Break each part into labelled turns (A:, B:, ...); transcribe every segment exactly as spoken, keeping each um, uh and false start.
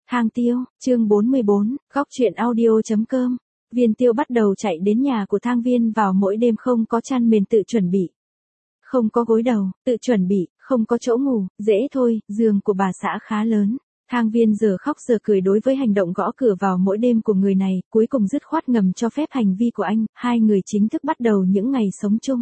A: Thang Tiêu, chương bốn mươi bốn, góc truyện audio.com. Viên Tiêu bắt đầu chạy đến nhà của Thang Viên vào mỗi đêm, không có chăn mền tự chuẩn bị. Không có gối đầu, tự chuẩn bị, không có chỗ ngủ, dễ thôi, giường của bà xã khá lớn. Thang Viên giờ khóc giờ cười đối với hành động gõ cửa vào mỗi đêm của người này, cuối cùng dứt khoát ngầm cho phép hành vi của anh, hai người chính thức bắt đầu những ngày sống chung.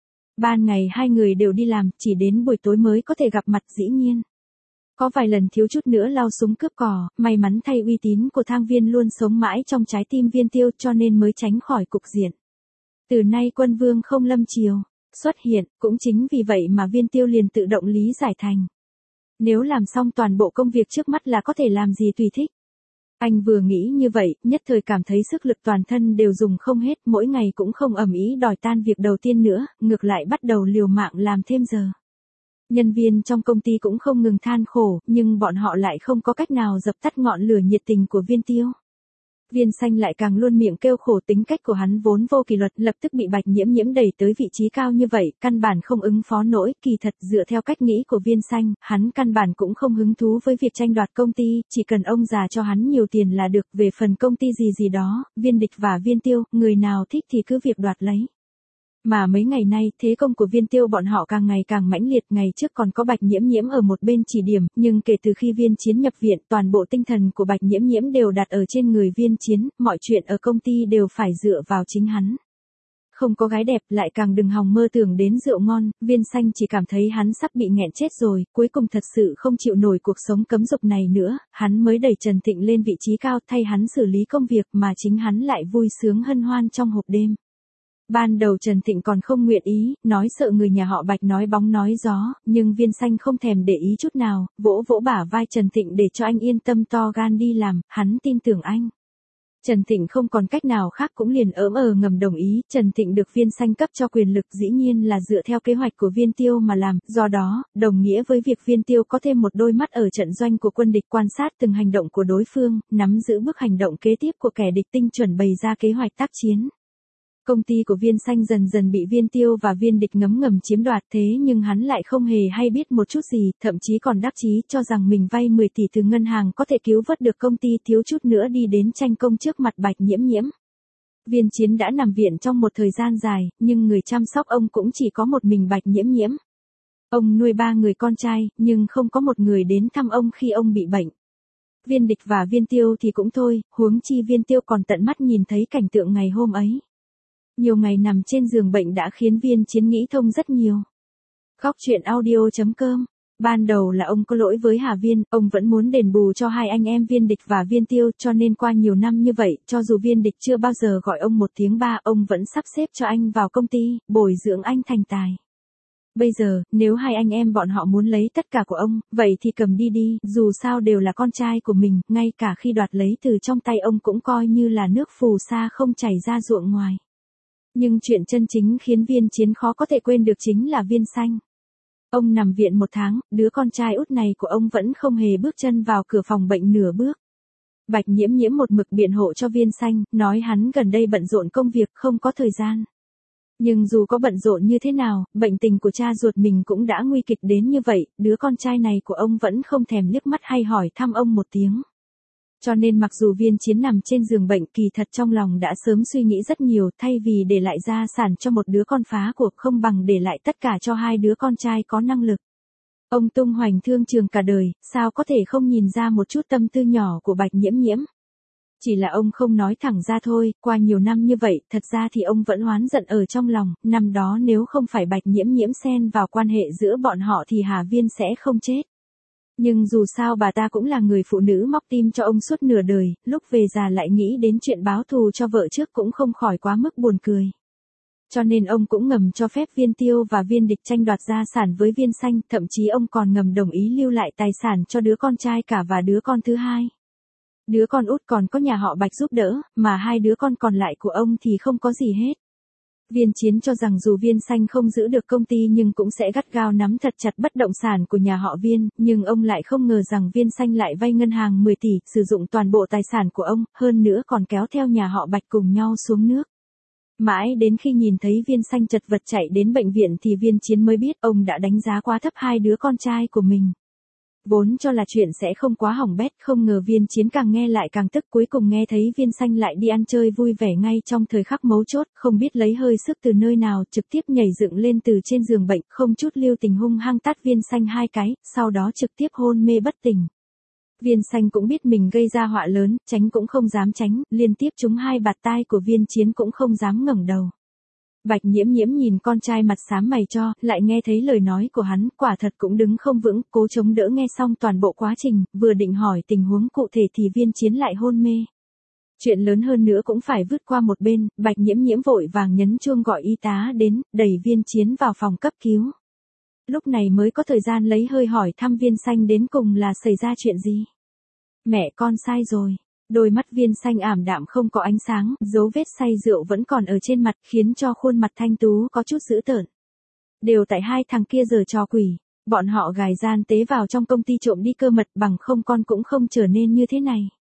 A: Ban ngày hai người đều đi làm, chỉ đến buổi tối mới có thể gặp mặt dĩ nhiên. Có vài lần thiếu chút nữa lao súng cướp cò, may mắn thay uy tín của Thang Viên luôn sống mãi trong trái tim Viên Tiêu cho nên mới tránh khỏi cục diện. Từ nay quân vương không lâm triều xuất hiện, cũng chính vì vậy mà Viên Tiêu liền tự động lý giải thành. Nếu làm xong toàn bộ công việc trước mắt là có thể làm gì tùy thích. Anh vừa nghĩ như vậy, nhất thời cảm thấy sức lực toàn thân đều dùng không hết, mỗi ngày cũng không ầm ĩ đòi tan việc đầu tiên nữa, ngược lại bắt đầu liều mạng làm thêm giờ. Nhân viên trong công ty cũng không ngừng than khổ, nhưng bọn họ lại không có cách nào dập tắt ngọn lửa nhiệt tình của Viên Tiêu. Viên Xanh lại càng luôn miệng kêu khổ, tính cách của hắn vốn vô kỷ luật, lập tức bị Bạch Nhiễm Nhiễm đẩy tới vị trí cao như vậy, căn bản không ứng phó nổi. Kỳ thật dựa theo cách nghĩ của Viên Xanh, hắn căn bản cũng không hứng thú với việc tranh đoạt công ty, chỉ cần ông già cho hắn nhiều tiền là được. Về phần công ty gì gì đó, Viên Địch và Viên Tiêu, người nào thích thì cứ việc đoạt lấy. Mà mấy ngày nay, thế công của Viên Tiêu bọn họ càng ngày càng mãnh liệt, ngày trước còn có Bạch Nhiễm Nhiễm ở một bên chỉ điểm, nhưng kể từ khi Viên Chiến nhập viện, toàn bộ tinh thần của Bạch Nhiễm Nhiễm đều đặt ở trên người Viên Chiến, mọi chuyện ở công ty đều phải dựa vào chính hắn. Không có gái đẹp, lại càng đừng hòng mơ tưởng đến rượu ngon, Viên Xanh chỉ cảm thấy hắn sắp bị nghẹn chết rồi, cuối cùng thật sự không chịu nổi cuộc sống cấm dục này nữa, hắn mới đẩy Trần Thịnh lên vị trí cao, thay hắn xử lý công việc mà chính hắn lại vui sướng hân hoan trong hộp đêm. Ban đầu Trần Thịnh còn không nguyện ý, nói sợ người nhà họ Bạch nói bóng nói gió, nhưng Viên Xanh không thèm để ý chút nào, vỗ vỗ bả vai Trần Thịnh để cho anh yên tâm to gan đi làm, hắn tin tưởng anh. Trần Thịnh không còn cách nào khác cũng liền ỡm ờ ngầm đồng ý. Trần Thịnh được Viên Xanh cấp cho quyền lực dĩ nhiên là dựa theo kế hoạch của Viên Tiêu mà làm, do đó, đồng nghĩa với việc Viên Tiêu có thêm một đôi mắt ở trận doanh của quân địch, quan sát từng hành động của đối phương, nắm giữ bước hành động kế tiếp của kẻ địch, tinh chuẩn bày ra kế hoạch tác chiến. Công ty của Viên Xanh dần dần bị Viên Tiêu và Viên Địch ngấm ngầm chiếm đoạt, thế nhưng hắn lại không hề hay biết một chút gì, thậm chí còn đắc chí cho rằng mình vay mười tỷ từ ngân hàng có thể cứu vớt được công ty, thiếu chút nữa đi đến tranh công trước mặt Bạch Nhiễm Nhiễm. Viên Chiến đã nằm viện trong một thời gian dài, nhưng người chăm sóc ông cũng chỉ có một mình Bạch Nhiễm Nhiễm. Ông nuôi ba người con trai, nhưng không có một người đến thăm ông khi ông bị bệnh. Viên Địch và Viên Tiêu thì cũng thôi, huống chi Viên Tiêu còn tận mắt nhìn thấy cảnh tượng ngày hôm ấy. Nhiều ngày nằm trên giường bệnh đã khiến Viên Chiến nghĩ thông rất nhiều. Góc truyện audio.com. Ban đầu là ông có lỗi với Hà Viên, ông vẫn muốn đền bù cho hai anh em Viên Địch và Viên Tiêu, cho nên qua nhiều năm như vậy, cho dù Viên Địch chưa bao giờ gọi ông một tiếng ba, ông vẫn sắp xếp cho anh vào công ty, bồi dưỡng anh thành tài. Bây giờ, nếu hai anh em bọn họ muốn lấy tất cả của ông, vậy thì cầm đi đi, dù sao đều là con trai của mình, ngay cả khi đoạt lấy từ trong tay ông cũng coi như là nước phù sa không chảy ra ruộng ngoài. Nhưng chuyện chân chính khiến Viên Chiến khó có thể quên được chính là Viên Xanh. Ông nằm viện một tháng, đứa con trai út này của ông vẫn không hề bước chân vào cửa phòng bệnh nửa bước. Bạch Nhiễm Nhiễm một mực biện hộ cho Viên Xanh, nói hắn gần đây bận rộn công việc không có thời gian. Nhưng dù có bận rộn như thế nào, bệnh tình của cha ruột mình cũng đã nguy kịch đến như vậy, đứa con trai này của ông vẫn không thèm liếc mắt hay hỏi thăm ông một tiếng. Cho nên mặc dù Viên Chiến nằm trên giường bệnh, kỳ thật trong lòng đã sớm suy nghĩ rất nhiều, thay vì để lại gia sản cho một đứa con phá của, không bằng để lại tất cả cho hai đứa con trai có năng lực. Ông tung hoành thương trường cả đời, sao có thể không nhìn ra một chút tâm tư nhỏ của Bạch Nhiễm Nhiễm. Chỉ là ông không nói thẳng ra thôi, qua nhiều năm như vậy, thật ra thì ông vẫn oán giận ở trong lòng, năm đó nếu không phải Bạch Nhiễm Nhiễm xen vào quan hệ giữa bọn họ thì Hà Viên sẽ không chết. Nhưng dù sao bà ta cũng là người phụ nữ móc tim cho ông suốt nửa đời, lúc về già lại nghĩ đến chuyện báo thù cho vợ trước cũng không khỏi quá mức buồn cười. Cho nên ông cũng ngầm cho phép Viên Tiêu và Viên Địch tranh đoạt gia sản với Viên Xanh, thậm chí ông còn ngầm đồng ý lưu lại tài sản cho đứa con trai cả và đứa con thứ hai. Đứa con út còn có nhà họ Bạch giúp đỡ, mà hai đứa con còn lại của ông thì không có gì hết. Viên Chiến cho rằng dù Viên Xanh không giữ được công ty nhưng cũng sẽ gắt gao nắm thật chặt bất động sản của nhà họ Viên, nhưng ông lại không ngờ rằng Viên Xanh lại vay ngân hàng mười tỷ, sử dụng toàn bộ tài sản của ông, hơn nữa còn kéo theo nhà họ Bạch cùng nhau xuống nước. Mãi đến khi nhìn thấy Viên Xanh chật vật chạy đến bệnh viện thì Viên Chiến mới biết ông đã đánh giá quá thấp hai đứa con trai của mình. Vốn cho là chuyện sẽ không quá hỏng bét, không ngờ Viên Chiến càng nghe lại càng tức, cuối cùng nghe thấy Viên Xanh lại đi ăn chơi vui vẻ ngay trong thời khắc mấu chốt, không biết lấy hơi sức từ nơi nào, trực tiếp nhảy dựng lên từ trên giường bệnh, không chút lưu tình hung hăng tát Viên Xanh hai cái, sau đó trực tiếp hôn mê bất tỉnh. Viên Xanh cũng biết mình gây ra họa lớn, tránh cũng không dám tránh, liên tiếp trúng hai bạt tai của Viên Chiến cũng không dám ngẩng đầu. Bạch Nhiễm Nhiễm nhìn con trai mặt xám mày cho, lại nghe thấy lời nói của hắn, quả thật cũng đứng không vững, cố chống đỡ nghe xong toàn bộ quá trình, vừa định hỏi tình huống cụ thể thì Viên Chiến lại hôn mê. Chuyện lớn hơn nữa cũng phải vứt qua một bên, Bạch Nhiễm Nhiễm vội vàng nhấn chuông gọi y tá đến, đẩy Viên Chiến vào phòng cấp cứu. Lúc này mới có thời gian lấy hơi hỏi thăm Viên Xanh đến cùng là xảy ra chuyện gì. Mẹ con sai rồi. Đôi mắt Viên Xanh ảm đạm không có ánh sáng, dấu vết say rượu vẫn còn ở trên mặt, khiến cho khuôn mặt thanh tú có chút dữ tợn. Đều tại hai thằng kia giở trò quỷ, bọn họ gài gian tế vào trong công ty trộm đi cơ mật, bằng không con cũng không trở nên như thế này.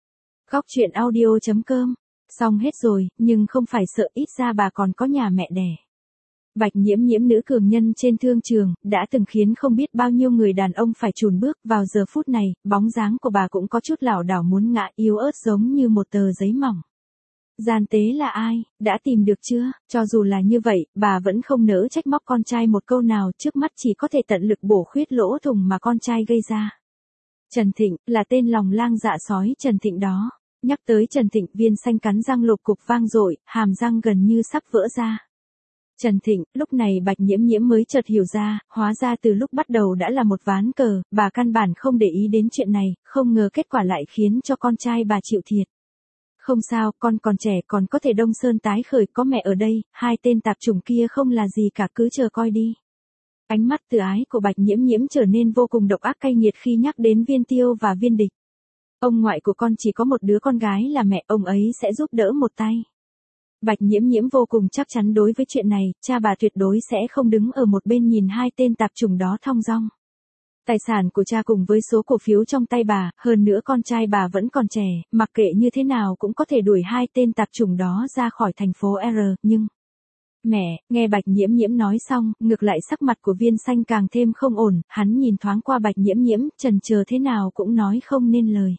A: Góc truyện audio chấm com. Xong hết rồi, nhưng không phải sợ, ít ra bà còn có nhà mẹ đẻ. Bạch Nhiễm Nhiễm nữ cường nhân trên thương trường, đã từng khiến không biết bao nhiêu người đàn ông phải chùn bước, vào giờ phút này, bóng dáng của bà cũng có chút lảo đảo muốn ngã, yếu ớt giống như một tờ giấy mỏng. Gian tế là ai, đã tìm được chưa? Cho dù là như vậy, bà vẫn không nỡ trách móc con trai một câu nào, trước mắt chỉ có thể tận lực bổ khuyết lỗ thủng mà con trai gây ra. Trần Thịnh, là tên lòng lang dạ sói Trần Thịnh đó. Nhắc tới Trần Thịnh, Viên Xanh cắn răng lục cục vang dội, hàm răng gần như sắp vỡ ra. Trần Thịnh, lúc này Bạch Nhiễm Nhiễm mới chợt hiểu ra, hóa ra từ lúc bắt đầu đã là một ván cờ, bà căn bản không để ý đến chuyện này, không ngờ kết quả lại khiến cho con trai bà chịu thiệt. Không sao, con còn trẻ còn có thể đông sơn tái khởi, có mẹ ở đây, hai tên tạp chủng kia không là gì cả, cứ chờ coi đi. Ánh mắt từ ái của Bạch Nhiễm Nhiễm trở nên vô cùng độc ác cay nghiệt khi nhắc đến Viên Tiêu và Viên Địch. Ông ngoại của con chỉ có một đứa con gái là mẹ, ông ấy sẽ giúp đỡ một tay. Bạch Nhiễm Nhiễm vô cùng chắc chắn đối với chuyện này, cha bà tuyệt đối sẽ không đứng ở một bên nhìn hai tên tạp chủng đó thong dong. Tài sản của cha cùng với số cổ phiếu trong tay bà, hơn nữa con trai bà vẫn còn trẻ, mặc kệ như thế nào cũng có thể đuổi hai tên tạp chủng đó ra khỏi thành phố R, nhưng... Mẹ, nghe Bạch Nhiễm Nhiễm nói xong, ngược lại sắc mặt của Viên Xanh càng thêm không ổn, hắn nhìn thoáng qua Bạch Nhiễm Nhiễm, chần chờ thế nào cũng nói không nên lời.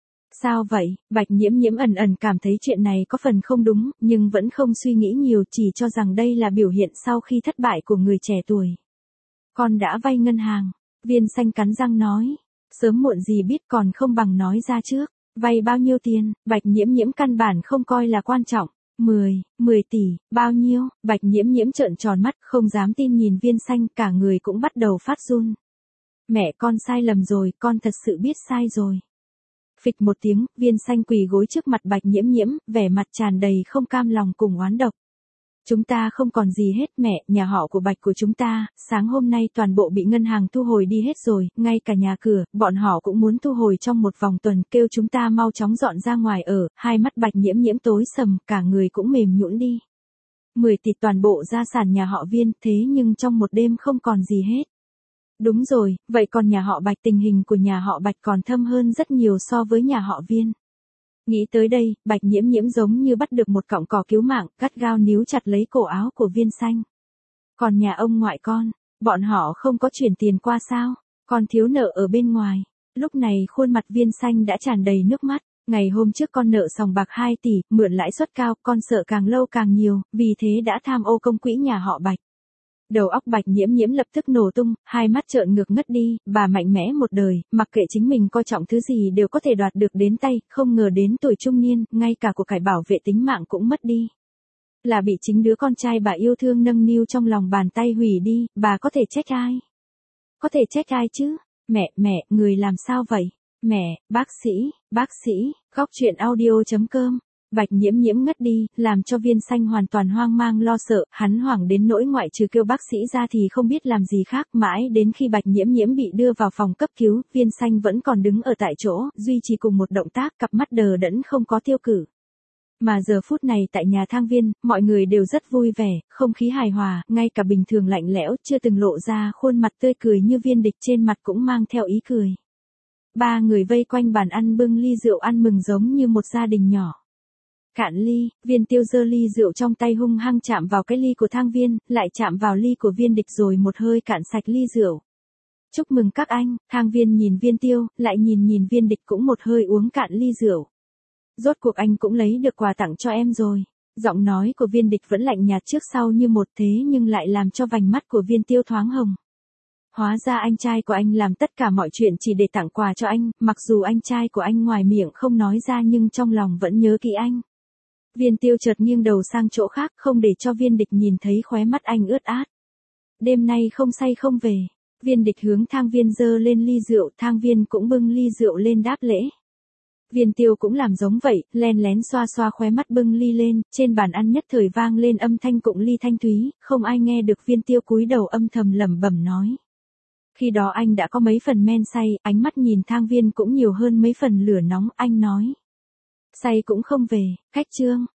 A: Sao vậy? Bạch Nhiễm Nhiễm ẩn ẩn cảm thấy chuyện này có phần không đúng, nhưng vẫn không suy nghĩ nhiều, chỉ cho rằng đây là biểu hiện sau khi thất bại của người trẻ tuổi. Con đã vay ngân hàng. Viên Xanh cắn răng nói. Sớm muộn gì biết còn không bằng nói ra trước. Vay bao nhiêu tiền? Bạch Nhiễm Nhiễm căn bản không coi là quan trọng. mười, mười tỷ, bao nhiêu? Bạch Nhiễm Nhiễm trợn tròn mắt, không dám tin nhìn Viên Xanh, cả người cũng bắt đầu phát run. Mẹ con sai lầm rồi, con thật sự biết sai rồi. Phịch một tiếng, Viên Xanh quỳ gối trước mặt Bạch Nhiễm Nhiễm, vẻ mặt tràn đầy không cam lòng cùng oán độc. Chúng ta không còn gì hết mẹ, nhà họ của Bạch của chúng ta, sáng hôm nay toàn bộ bị ngân hàng thu hồi đi hết rồi, ngay cả nhà cửa, bọn họ cũng muốn thu hồi trong một vòng tuần, kêu chúng ta mau chóng dọn ra ngoài ở, hai mắt Bạch Nhiễm Nhiễm tối sầm, cả người cũng mềm nhũn đi. Mười tỷ toàn bộ gia sản nhà họ Viên, thế nhưng trong một đêm không còn gì hết. Đúng rồi, vậy còn nhà họ Bạch, tình hình của nhà họ Bạch còn thâm hơn rất nhiều so với nhà họ Viên. Nghĩ tới đây, Bạch Nhiễm Nhiễm giống như bắt được một cọng cỏ cứu mạng, gắt gao níu chặt lấy cổ áo của Viên Xanh. Còn nhà ông ngoại con, bọn họ không có chuyển tiền qua sao, còn thiếu nợ ở bên ngoài. Lúc này khuôn mặt Viên Xanh đã tràn đầy nước mắt. Ngày hôm trước con nợ sòng bạc hai tỷ, mượn lãi suất cao, con sợ càng lâu càng nhiều, vì thế đã tham ô công quỹ nhà họ Bạch. Đầu óc Bạch Nhiễm Nhiễm lập tức nổ tung, hai mắt trợn ngược ngất đi, bà mạnh mẽ một đời, mặc kệ chính mình coi trọng thứ gì đều có thể đoạt được đến tay, không ngờ đến tuổi trung niên, ngay cả của cải bảo vệ tính mạng cũng mất đi. Là bị chính đứa con trai bà yêu thương nâng niu trong lòng bàn tay hủy đi, bà có thể trách ai? Có thể trách ai chứ? Mẹ, mẹ, người làm sao vậy? Mẹ, bác sĩ, bác sĩ, góc truyện audio chấm com. Bạch Nhiễm Nhiễm ngất đi, làm cho Viên Xanh hoàn toàn hoang mang lo sợ, hắn hoảng đến nỗi ngoại trừ kêu bác sĩ ra thì không biết làm gì khác, mãi đến khi Bạch Nhiễm Nhiễm bị đưa vào phòng cấp cứu, Viên Xanh vẫn còn đứng ở tại chỗ, duy trì cùng một động tác, cặp mắt đờ đẫn không có tiêu cử. Mà giờ phút này tại nhà Thang Viên, mọi người đều rất vui vẻ, không khí hài hòa, ngay cả bình thường lạnh lẽo, chưa từng lộ ra khuôn mặt tươi cười như Viên Địch trên mặt cũng mang theo ý cười. Ba người vây quanh bàn ăn bưng ly rượu ăn mừng giống như một gia đình nhỏ. Cạn ly, Viên Tiêu giơ ly rượu trong tay hung hăng chạm vào cái ly của Thang Viên, lại chạm vào ly của Viên Địch rồi một hơi cạn sạch ly rượu. Chúc mừng các anh, Thang Viên nhìn Viên Tiêu, lại nhìn nhìn Viên Địch cũng một hơi uống cạn ly rượu. Rốt cuộc anh cũng lấy được quà tặng cho em rồi. Giọng nói của Viên Địch vẫn lạnh nhạt trước sau như một thế nhưng lại làm cho vành mắt của Viên Tiêu thoáng hồng. Hóa ra anh trai của anh làm tất cả mọi chuyện chỉ để tặng quà cho anh, mặc dù anh trai của anh ngoài miệng không nói ra nhưng trong lòng vẫn nhớ kỹ anh. Viên Tiêu chợt nghiêng đầu sang chỗ khác không để cho Viên Địch nhìn thấy khóe mắt anh ướt át. Đêm nay không say không về. Viên Địch hướng Thang Viên giơ lên ly rượu, Thang Viên cũng bưng ly rượu lên đáp lễ. Viên Tiêu cũng làm giống vậy, len lén xoa xoa khóe mắt bưng ly lên, trên bàn ăn nhất thời vang lên âm thanh cụng ly thanh thúy, không ai nghe được. Viên Tiêu cúi đầu âm thầm lẩm bẩm nói. Khi đó anh đã có mấy phần men say, ánh mắt nhìn Thang Viên cũng nhiều hơn mấy phần lửa nóng, anh nói. Say cũng không về, khách trương,